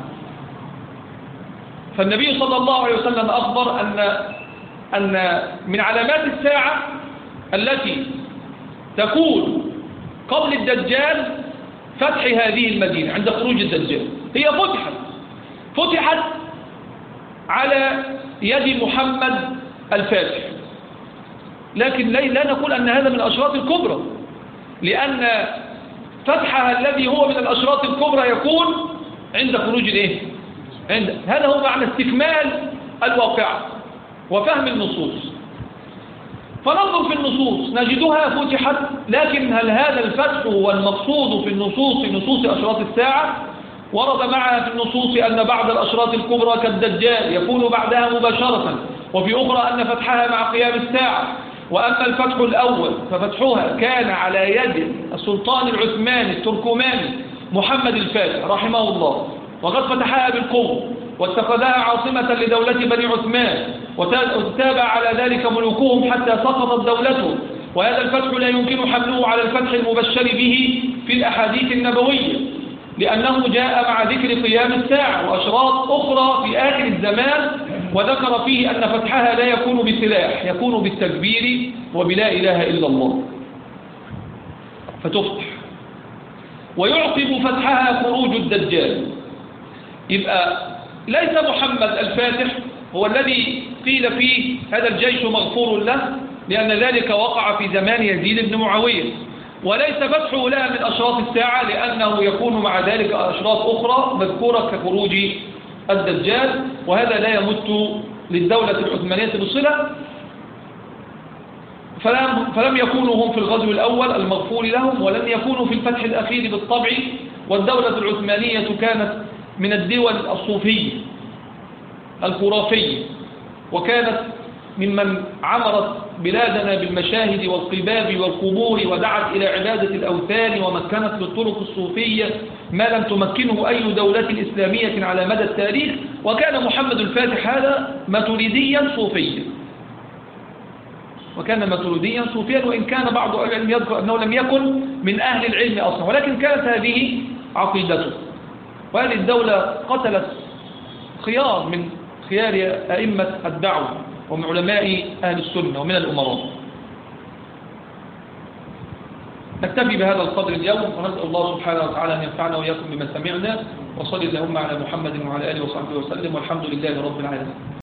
فالنبي صلى الله عليه وسلم أخبر أن من علامات الساعة التي تكون قبل الدجال فتح هذه المدينة عند خروج الدجال. هي فتحت على يد محمد الفاتح، لكن لا نقول أن هذا من الأشراط الكبرى، لأن فتحها الذي هو من الأشراط الكبرى يكون عند خروج هذا هو معنى استكمال الواقع وفهم النصوص. فننظر في النصوص نجدها فتحت، لكن هل هذا الفتح هو المقصود في نصوص أشراط الساعة؟ ورد معها في النصوص أن بعض الأشراط الكبرى كالدجال يكون بعدها مباشرة، وفي أخرى أن فتحها مع قيام الساعة. وأما الفتح الأول ففتحها كان على يد السلطان العثماني التركماني محمد الفاتح رحمه الله، وقد فتحها بالقوة واتخذها عاصمة لدولة بني عثمان، وتابع على ذلك ملوكهم حتى سقطت دولته. وهذا الفتح لا يمكن حمله على الفتح المبشر به في الأحاديث النبوية، لأنه جاء مع ذكر قيام الساعة وأشراط أخرى في آخر الزمان، وذكر فيه أن فتحها لا يكون بسلاح، يكون بالتكبير وبلا إله إلا الله فتفتح. ويعقب فتحها خروج الدجال. يبقى ليس محمد الفاتح هو الذي قيل فيه هذا الجيش مغفور له، لأن ذلك وقع في زمان يزيد بن معاوية، وليس فتحه لها من أشراط الساعة، لأنه يكون مع ذلك أشراط أخرى مذكورة كخروج الدجال، وهذا لا يمت للدولة العثمانية بصلة. فلم يكونوا هم في الغزو الأول المغفور لهم، ولم يكونوا في الفتح الأخير بالطبع. والدولة العثمانية كانت من الدول الصوفية الخرافية، وكانت ممن عمرت بلادنا بالمشاهد والقباب والقبور، ودعت إلى عبادة الأوثان، ومكنت للطرق الصوفية ما لم تمكنه أي دولة إسلامية على مدى التاريخ. وكان محمد الفاتح هذا ماتريديا صوفيا، وإن كان بعض أهل العلم يذكر أنه لم يكن من أهل العلم أصلا، ولكن كانت هذه عقيدته. وهذه الدولة قتلت خيار من خيار أئمة الدعوة ومن علماء أهل السنة ومن الأمراء. نكتفي بهذا القدر اليوم، ونسأل الله سبحانه وتعالى أن ينفعنا وإياكم بما سمعنا، وصلي اللهم على محمد وعلى آله وصحبه وسلم، والحمد لله رب العالمين.